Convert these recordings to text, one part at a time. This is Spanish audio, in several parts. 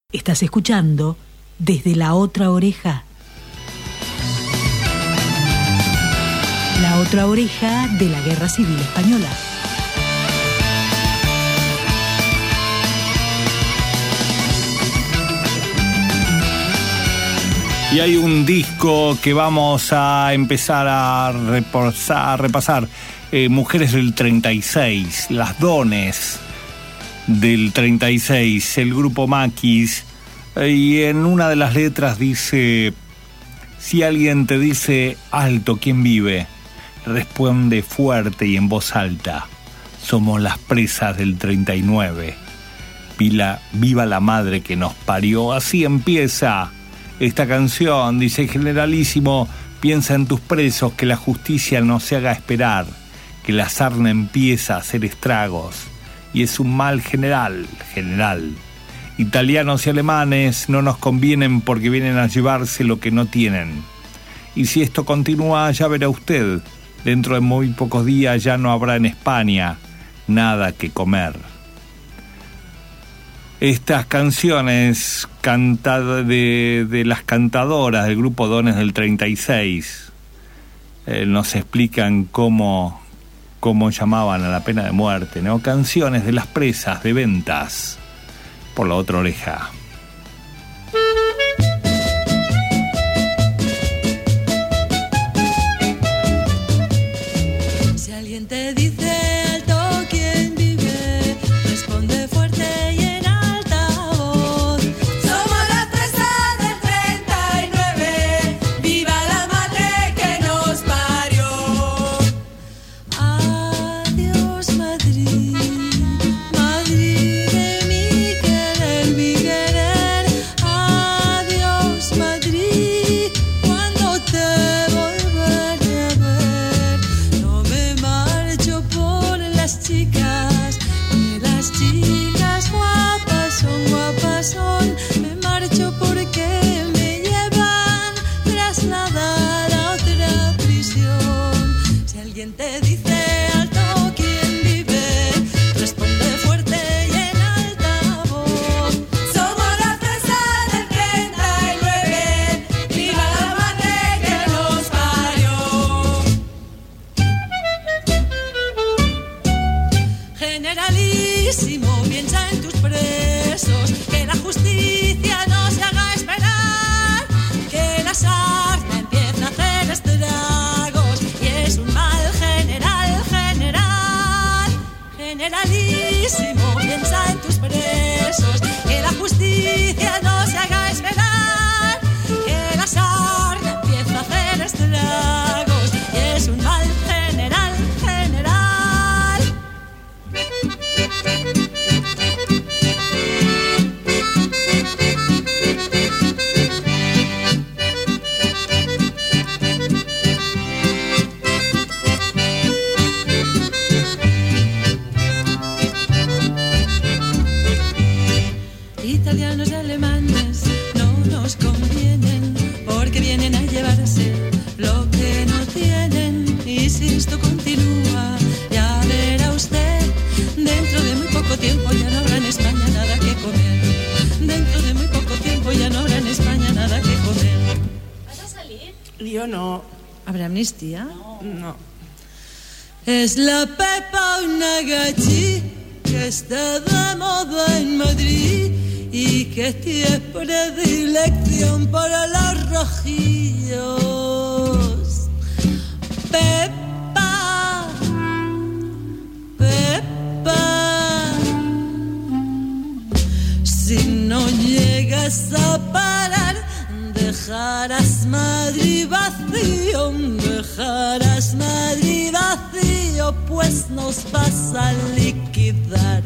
Estás escuchando Desde la Otra Oreja. La Otra Oreja de la Guerra Civil Española. Y hay un disco que vamos a empezar a repasar. Mujeres del 36, Las Dones del 36, el grupo Maquis. Y en una de las letras dice: si alguien te dice alto, ¿quién vive? Responde fuerte y en voz alta: somos las presas del 39. Viva la madre que nos parió. Así empieza esta canción. Dice: Generalísimo, piensa en tus presos, que la justicia no se haga esperar, que la sarna empieza a hacer estragos, y es un mal general. Italianos y alemanes no nos convienen porque vienen a llevarse lo que no tienen. Y si esto continúa, ya verá usted, dentro de muy pocos días ya no habrá en España nada que comer. Estas canciones cantadas de las cantadoras del grupo Dones del 36 nos explican cómo llamaban a la pena de muerte, ¿no? Canciones de las presas de Ventas, por La Otra Oreja. Si alguien te dice alto, ¿quién vive? Responde fuerte y en alta voz: somos las presas del 39. ¡Viva la madre que nos parió! Adiós, Madrid, Madrid de mi querer. Adiós, Madrid, cuando te volveré a ver. No me marcho por las chicas, que las chicas guapas son. Me marcho porque me llevan trasladada a otra prisión. Si alguien te dice alto, ¿quién vive? Responde fuerte y en alta voz: somos las presas del 39. ¡Viva la madre que nos parió! Generalísimo, piensa en tus presos, que la justicia no se haga esperar, que la sarna empieza a hacer estragos, y es un mal general. Generalísimo, piensa en tus presos, que la justicia no se haga esperar, que la sarna empieza a hacer estragos, y es un mal general. Italianos y alemanes no nos convienen porque vienen a llevarse lo que no tienen. Y si esto continúa, ya verá usted, dentro de muy poco tiempo ya no habrá en España nada que comer. Dentro de muy poco tiempo ya no habrá en España nada que comer. ¿Vas a salir? Yo no. ¿Habrá amnistía? No. Es la Pepa una gachi que está de moda en Madrid y que tiene predilección para los rojillos. Pepa, si no llegas a parar, dejarás Madrid vacío, pues nos vas a liquidar.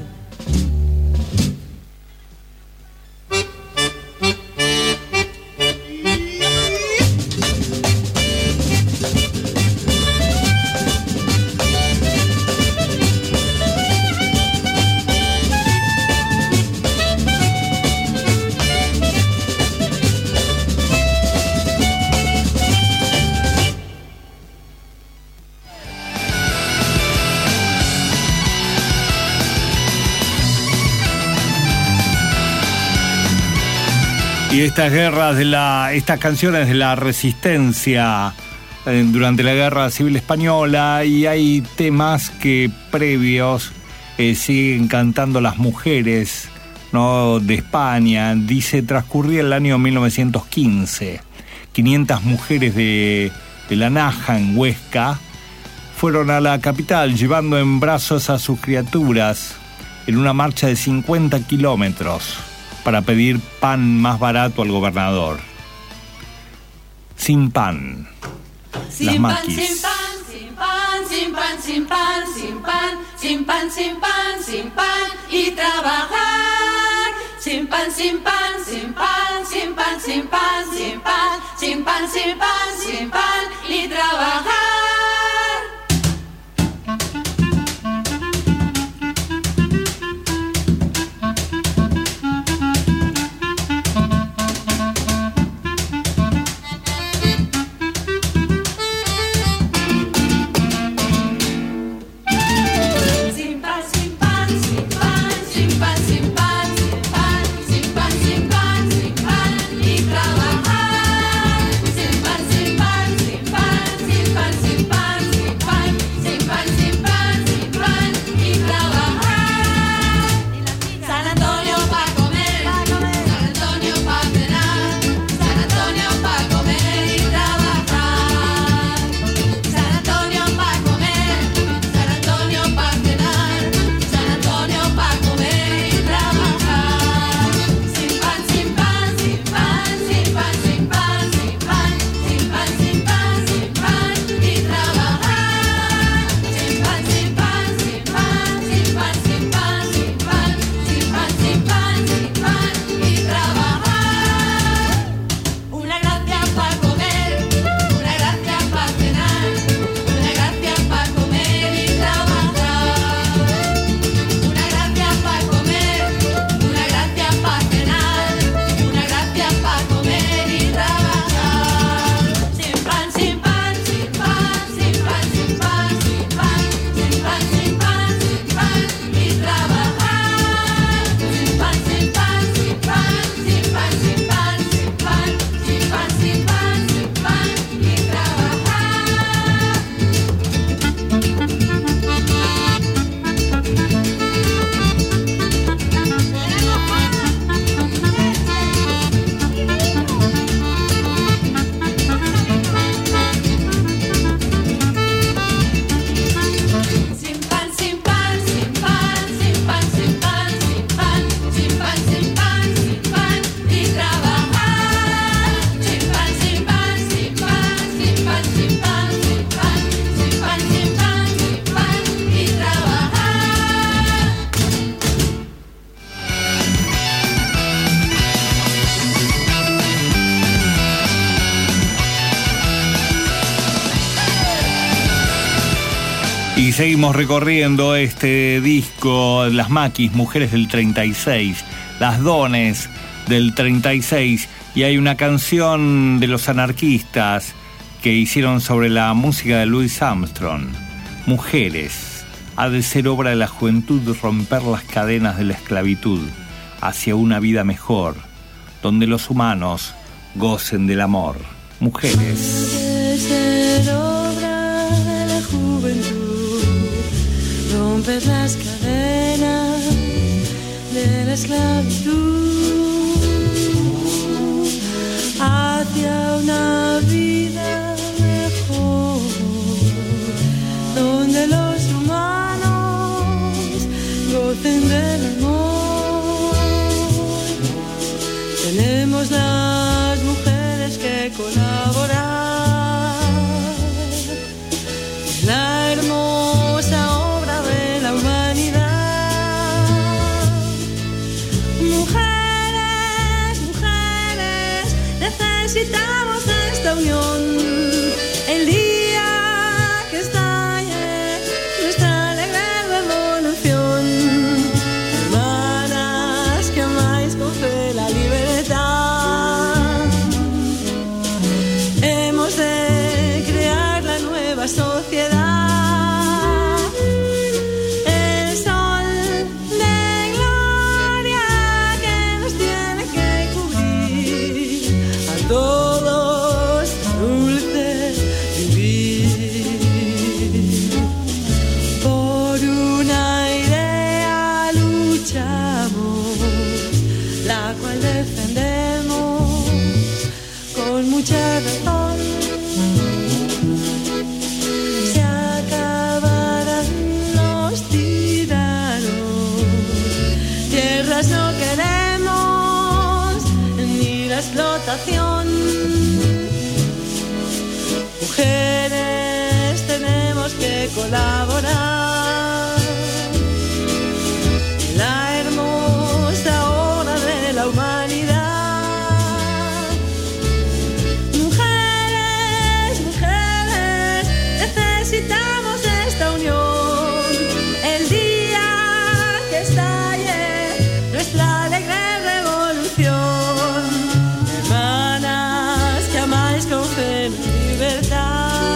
Y estas canciones de la resistencia durante la Guerra Civil Española, y hay temas que previos siguen cantando las mujeres, ¿no?, de España. Dice, transcurría el año 1915. 500 mujeres de La Naja, en Huesca, fueron a la capital llevando en brazos a sus criaturas en una marcha de 50 kilómetros para pedir pan más barato al gobernador. Sin pan. Las maquis. Sin pan, sin pan, sin pan, sin pan, sin pan, sin pan, sin pan, sin pan y trabajar. Sin pan, sin pan, sin pan, sin pan, sin pan, sin pan, sin pan, sin pan, sin pan y trabajar. Y seguimos recorriendo este disco, Las Maquis, Mujeres del 36, Las Dones del 36, y hay una canción de los anarquistas que hicieron sobre la música de Louis Armstrong. Mujeres, ha de ser obra de la juventud romper las cadenas de la esclavitud hacia una vida mejor, donde los humanos gocen del amor. Mujeres. Romper las cadenas de la esclavitud hacia una vida mejor, donde los humanos gocen del amor. Tenemos las mujeres que colaborar, la hermosa obra de la humanidad. Mujeres, mujeres, necesitamos esta unión. El día que estalle nuestra alegre revolución. Hermanas que amáis con fe la libertad, hemos de crear la nueva sociedad. Que nos tiene que cubrir cual defendemos con mucha razón. Se acabarán los tiranos, tierras no queremos, ni la explotación. Mujeres, tenemos que colaborar en la hermosa obra de la humanidad. Mujeres, mujeres, necesitamos esta unión. El día que estalle nuestra alegre revolución. Hermanas que amáis con fe y libertad.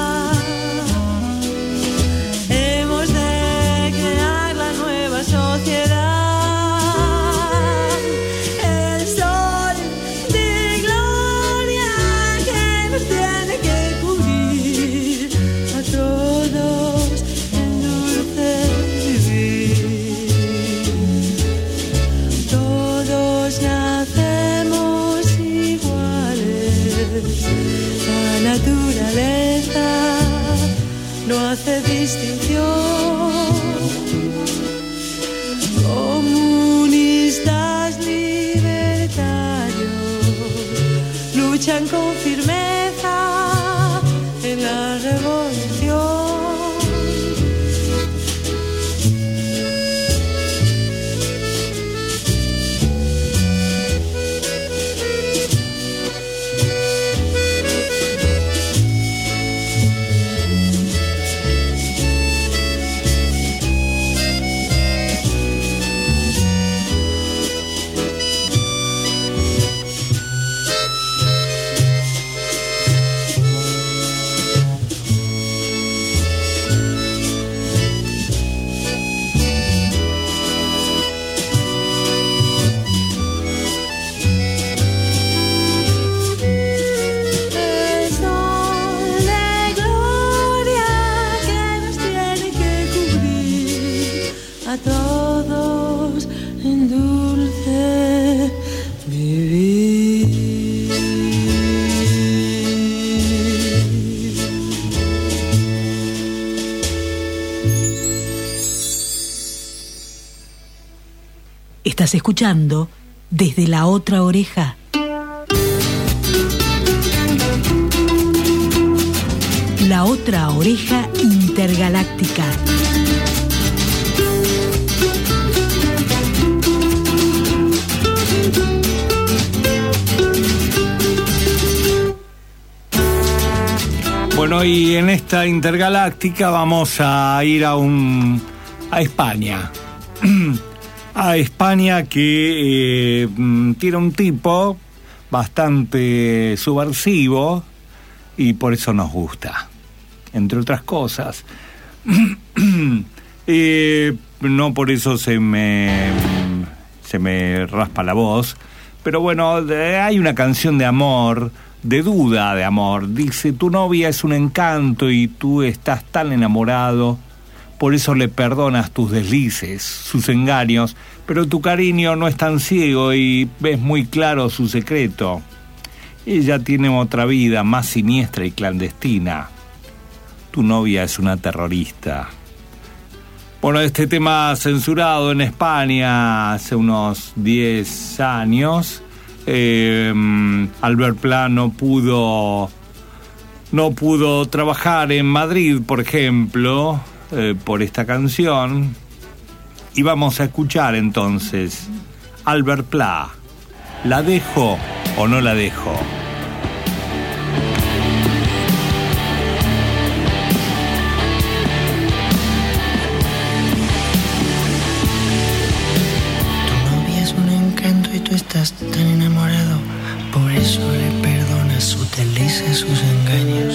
No hace distinción. Comunistas libertarios luchan con firmeza en la revolución. Estás escuchando Desde la Otra Oreja. La Otra Oreja Intergaláctica. Bueno, y en esta intergaláctica vamos a ir a España. A España, que tiene un tipo bastante subversivo y por eso nos gusta, entre otras cosas. No por eso se me raspa la voz, pero bueno, hay una canción de amor, de duda de amor. Dice: tu novia es un encanto y tú estás tan enamorado, por eso le perdonas tus deslices, sus engaños, pero tu cariño no es tan ciego y ves muy claro su secreto. Ella tiene otra vida más siniestra y clandestina. Tu novia es una terrorista. Bueno, este tema censurado en España hace unos 10 años. Albert Pla no pudo trabajar en Madrid, por ejemplo, por esta canción. Y vamos a escuchar entonces Albert Pla. ¿La dejo o no la dejo? Tú estás tan enamorado, por eso le perdonas sus delicias, sus engaños.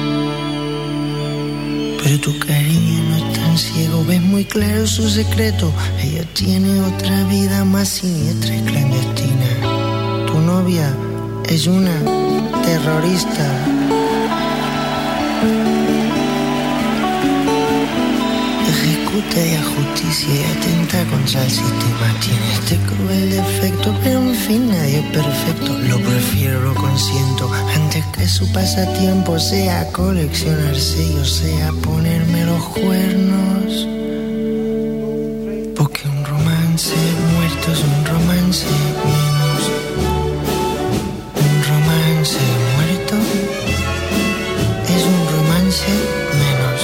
Pero tu cariño no es tan ciego, ves muy claro su secreto. Ella tiene otra vida más siniestra y clandestina. Tu novia es una terrorista. Dejé persecuta a justicia y atenta contra el sistema. Tiene este cruel defecto, pero en fin nadie es perfecto. Lo prefiero, lo consiento, antes que su pasatiempo sea coleccionar sellos, sea ponerme los cuernos. Porque un romance muerto es un romance menos. Un romance muerto es un romance menos.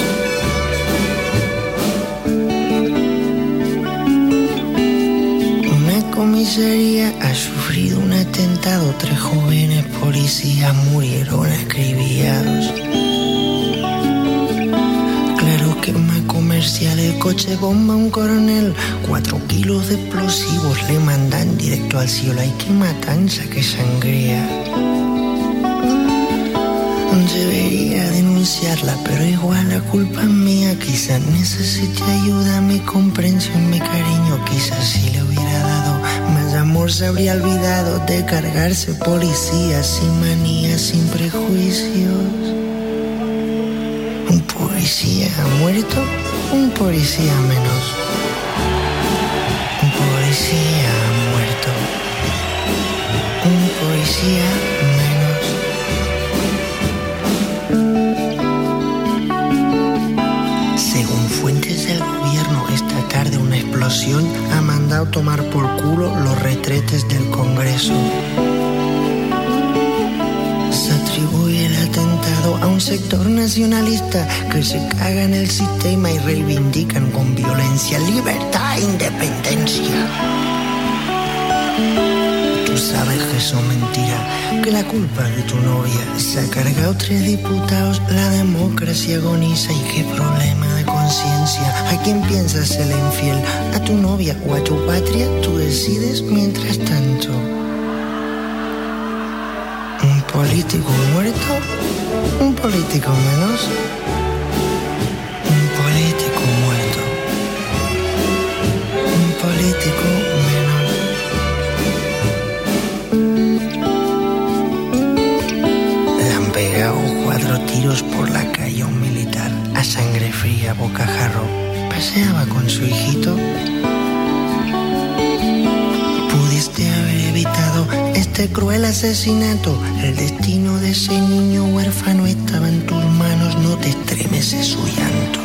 Una comisaría ha sufrido un atentado. 3 jóvenes policías murieron acribillados. Claro, quema comercial, el coche bomba un coronel. 4 kilos de explosivos le mandan directo al cielo. Hay que matanza, que sangría. Debería denunciarla, pero igual la culpa es mía. Quizás necesite ayuda, mi comprensión, mi cariño. Quizás si le hubiera dado más amor se habría olvidado de cargarse policías sin manías, sin prejuicios. Un policía muerto, un policía menos. Un policía muerto, un policía menos. Según fuentes del gobierno, esta tarde una explosión ha mandado tomar por culo los retretes del Congreso. Se atribuye el atentado a un sector nacionalista que se caga en el sistema y reivindican con violencia libertad e independencia. Tú sabes que eso es mentira, que la culpa es de tu novia. Se ha cargado 3 diputados, la democracia agoniza. Y qué problema de conciencia. ¿A quién piensas ser infiel? ¿A tu novia o a tu patria? Tú decides mientras tanto. Un político muerto, un político menos. Un político muerto, un político menos. Le han pegado 4 tiros por la calle a un militar, a sangre fría, bocajarro. Paseaba con su hijito. Pudiste haber evitado este cruel asesinato. El destino de ese niño huérfano estaba en tus manos. No te estremeces su llanto.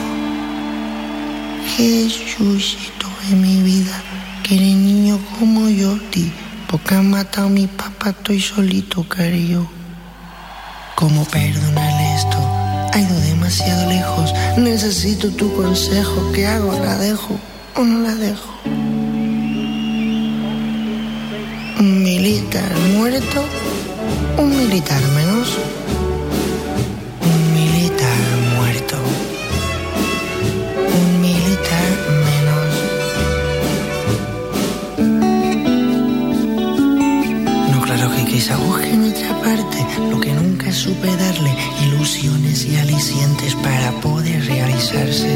Jesucito de mi vida, que eres niño como yo, ti. Porque han matado a mi papá, estoy solito, cariño. ¿Cómo perdonarle esto? Ha ido demasiado lejos. Necesito tu consejo. ¿Qué hago? ¿La dejo o no la dejo? Un militar muerto, un militar menos. Un militar muerto, un militar menos. No, claro que quizá busque en otra parte lo que nunca supe darle, ilusiones y alicientes para poder realizarse.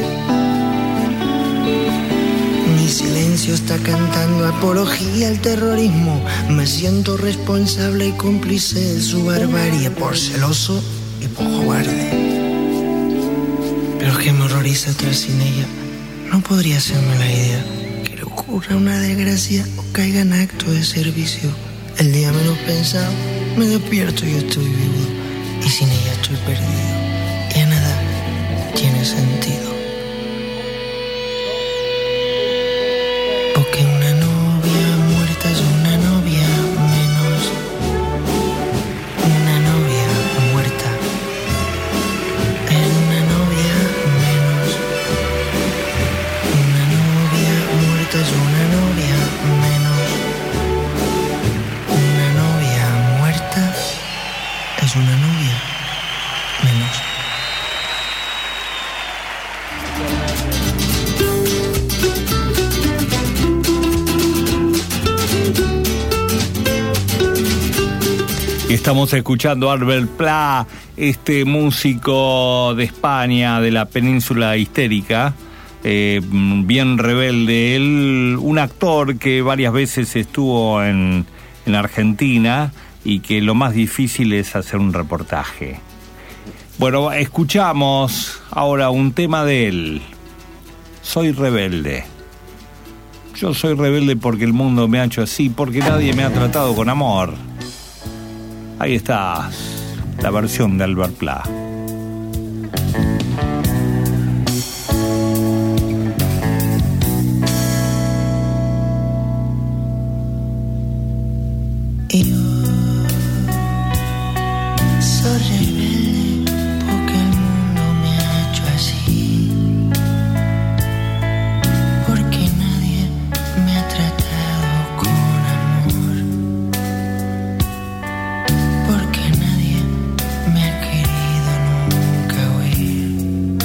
Mi silencio está cantando apología al terrorismo. Me siento responsable y cómplice de su barbarie, por celoso y por cobarde. Pero es que me horroriza estar sin ella. No podría hacerme la idea que le ocurra una desgracia o caiga en acto de servicio. El día menos pensado me despierto y estoy vivo. Y sin ella estoy perdido. Ya nada tiene sentido. Porque una novia muerta es una novia menos. Una novia muerta es una novia menos. Una novia muerta es una novia menos. Una novia muerta es una novia menos. Estamos escuchando a Albert Pla, este músico de España, de la península ibérica, bien rebelde. Él, un actor que varias veces estuvo en Argentina y que lo más difícil es hacer un reportaje. Bueno, escuchamos ahora un tema de él. soy rebelde. Yo soy rebelde porque el mundo me ha hecho así, porque nadie me ha tratado con amor. Ahí está la versión de Albert Pla. Soy rebelde porque el mundo me ha hecho así, porque nadie me ha tratado con amor, porque nadie me ha querido nunca oír.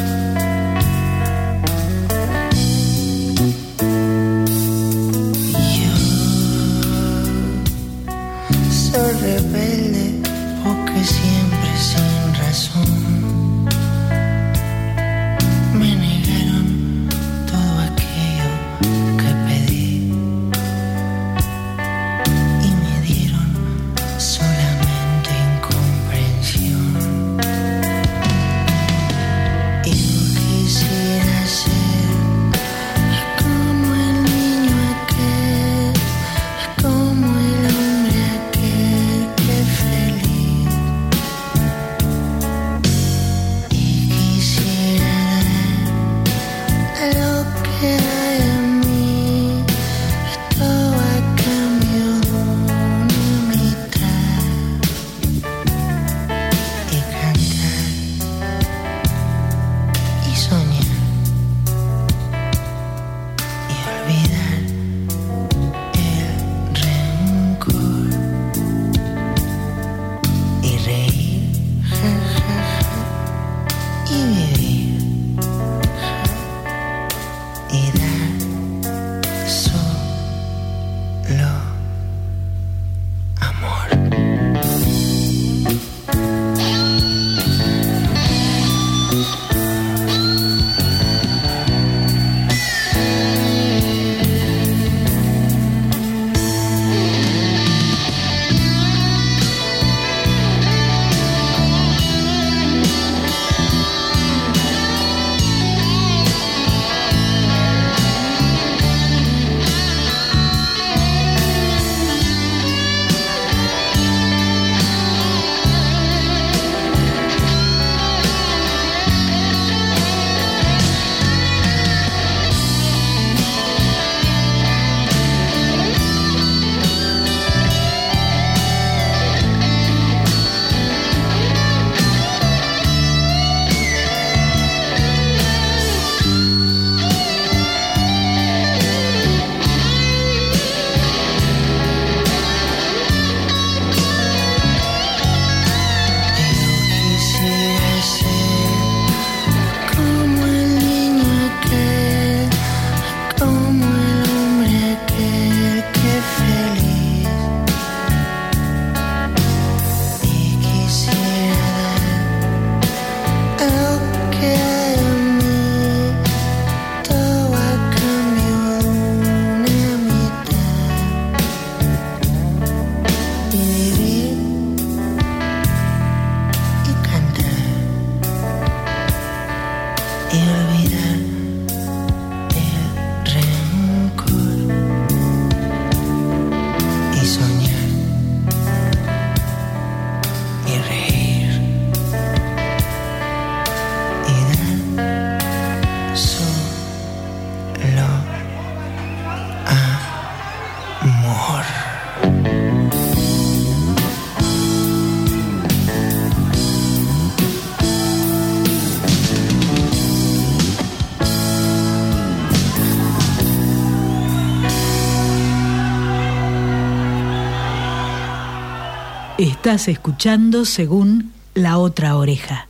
Yo soy rebelde porque siempre sin razón me negaron todo aquello que pedí y me dieron solamente incomprensión. Y yo quisiera ser como el niño aquel, como el hombre aquel que feliz. Y quisiera dar lo que hay en mí, todo a cambio de una mitad, y cantar y soñar y olvidar el rencor y reír, ja, ja, ja, y vivir, ja, y dar solo amor. Quisiera ser como el niño aquel, como el hombre aquel que feliz. Y quisiera dar lo que hay en mí, todo a cambio de una mitad, y vivir y cantar y olvidar el rencor y soñar y reír y dar solo amor. Estás escuchando Según la Otra Oreja.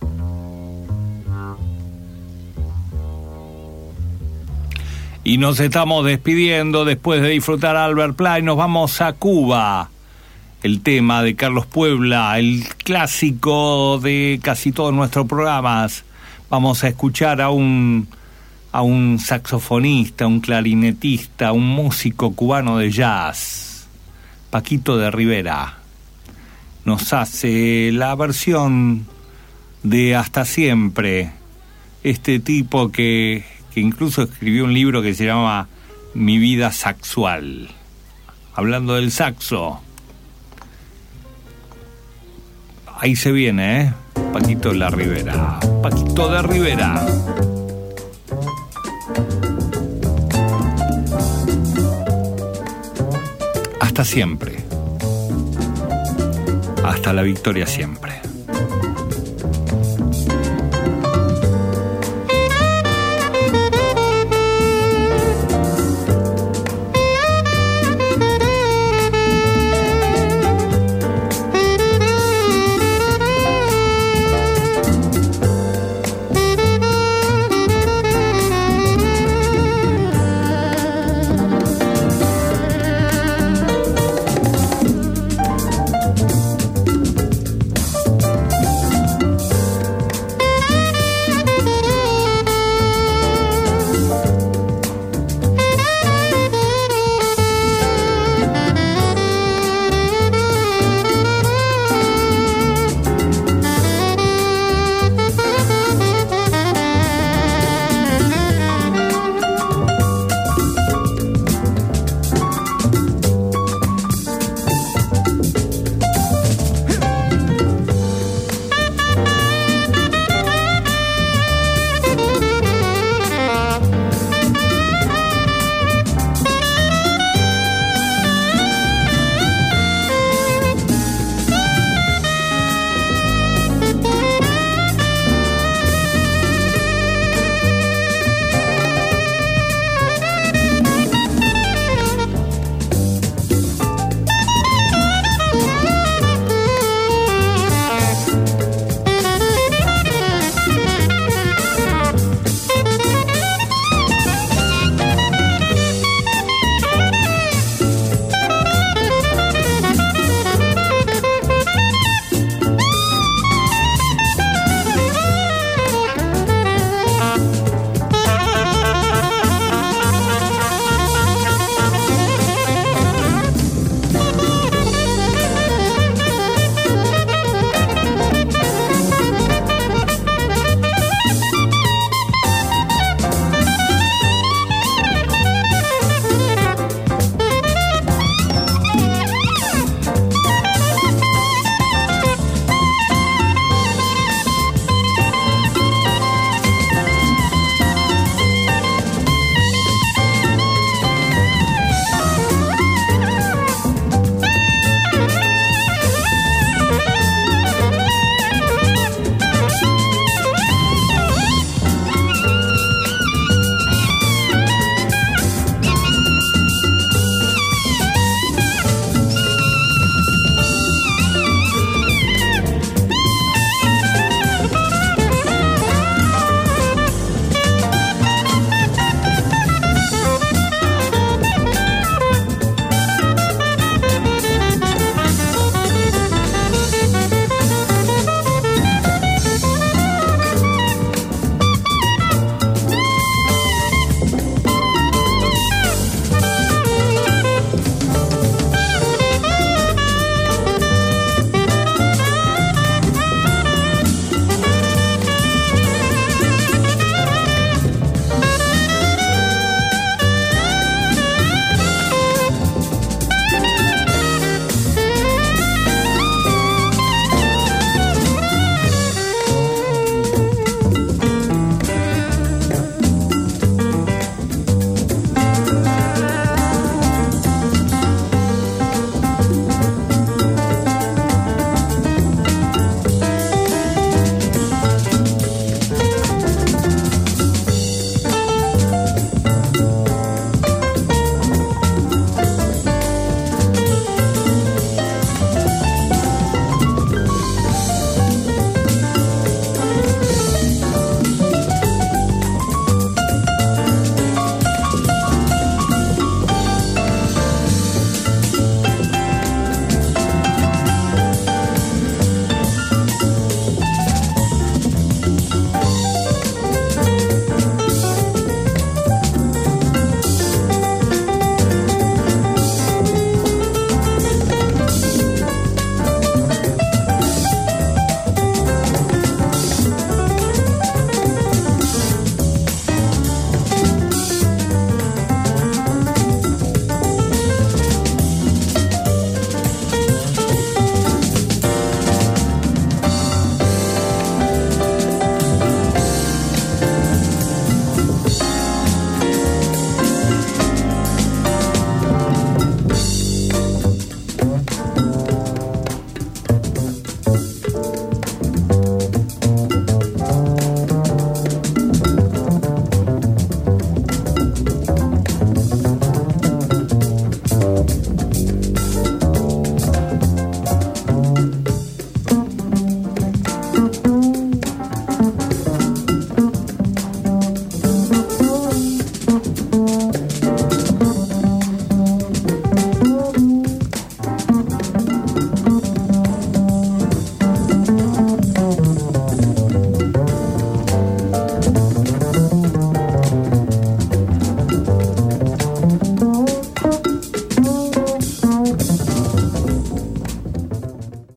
Y nos estamos despidiendo después de disfrutar a Albert Pla y nos vamos a Cuba. El tema de Carlos Puebla, el clásico de casi todos nuestros programas. Vamos a escuchar a un saxofonista, un clarinetista, un músico cubano de jazz, Paquito de Rivera. Nos hace la versión de Hasta Siempre, este tipo que que incluso escribió un libro que se llama Mi vida saxual, hablando del saxo. Ahí se viene, Paquito de la Rivera. Paquito de Rivera. Hasta siempre. Hasta la victoria siempre.